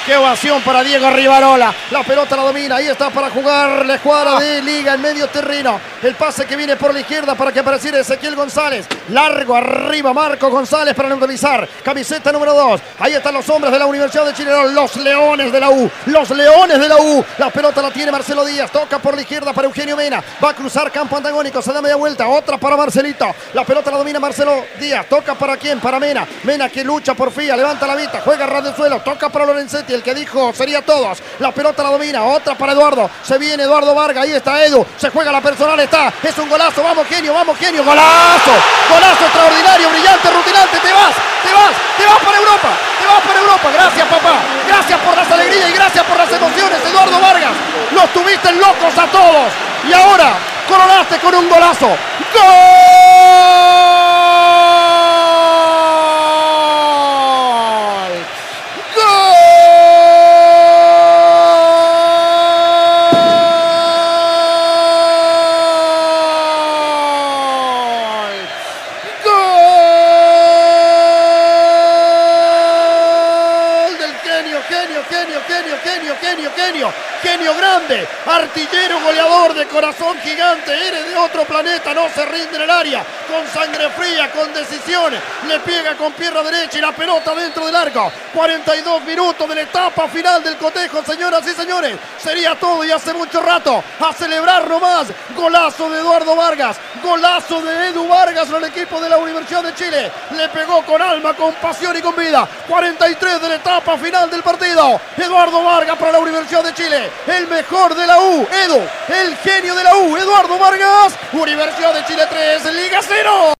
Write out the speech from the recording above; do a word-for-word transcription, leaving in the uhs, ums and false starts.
Qué ovación para Diego Rivarola. La pelota la domina. Ahí está para jugar la escuadra Ah. de Liga en medio terreno. El pase que viene por la izquierda para que apareciera Ezequiel González. Largo arriba Marco González para neutralizar. Camiseta número dos. Ahí están los hombres de la Universidad de Chile. Los Leones de la U. Los Leones de la U. La pelota la tiene Marcelo Díaz. Toca por la izquierda para Eugenio Mena. Va a cruzar campo antagónico. Se da media vuelta. Otra para Marcelito. La pelota la domina Marcelo Díaz. Toca para quién? Para Mena. Mena que lucha por Fía. Levanta la vista. Juega ras del suelo. Toca para Lorenzetti. El que dijo sería todos. La pelota la domina. Otra para Eduardo. Se viene Eduardo Vargas. Ahí está Edu. Se juega la personal. Está. Es un golazo. Vamos genio. Vamos genio. Golazo. Golazo extraordinario. Brillante. Rutilante. Te vas. Te vas. Te vas para Europa. Te vas para Europa. Gracias papá. Gracias por las alegrías y gracias por las emociones. Eduardo Vargas. Los tuviste locos a todos. Y ahora coronaste con un golazo. ¡Gol! Genio, genio, genio, genio, genio, genio, genio grande, artillero goleador de corazón gigante, eres de otro planeta, no se rinde en el área, con sangre fría, con decisión, le pega con pierna derecha y la pelota dentro del arco. cuarenta y dos minutos de la etapa final del cotejo, señoras y señores, sería todo y hace mucho rato, a celebrar nomás, golazo de Eduardo Vargas, golazo de Edu Vargas en el equipo de la Universidad de Chile, le pegó con alma, con pasión y con vida. Cuarenta y tres de la etapa final del partido. Eduardo Vargas para la Universidad de Chile, el mejor de la U, Edu, el genio de la U, Eduardo Vargas, Universidad de Chile tres, Liga cero.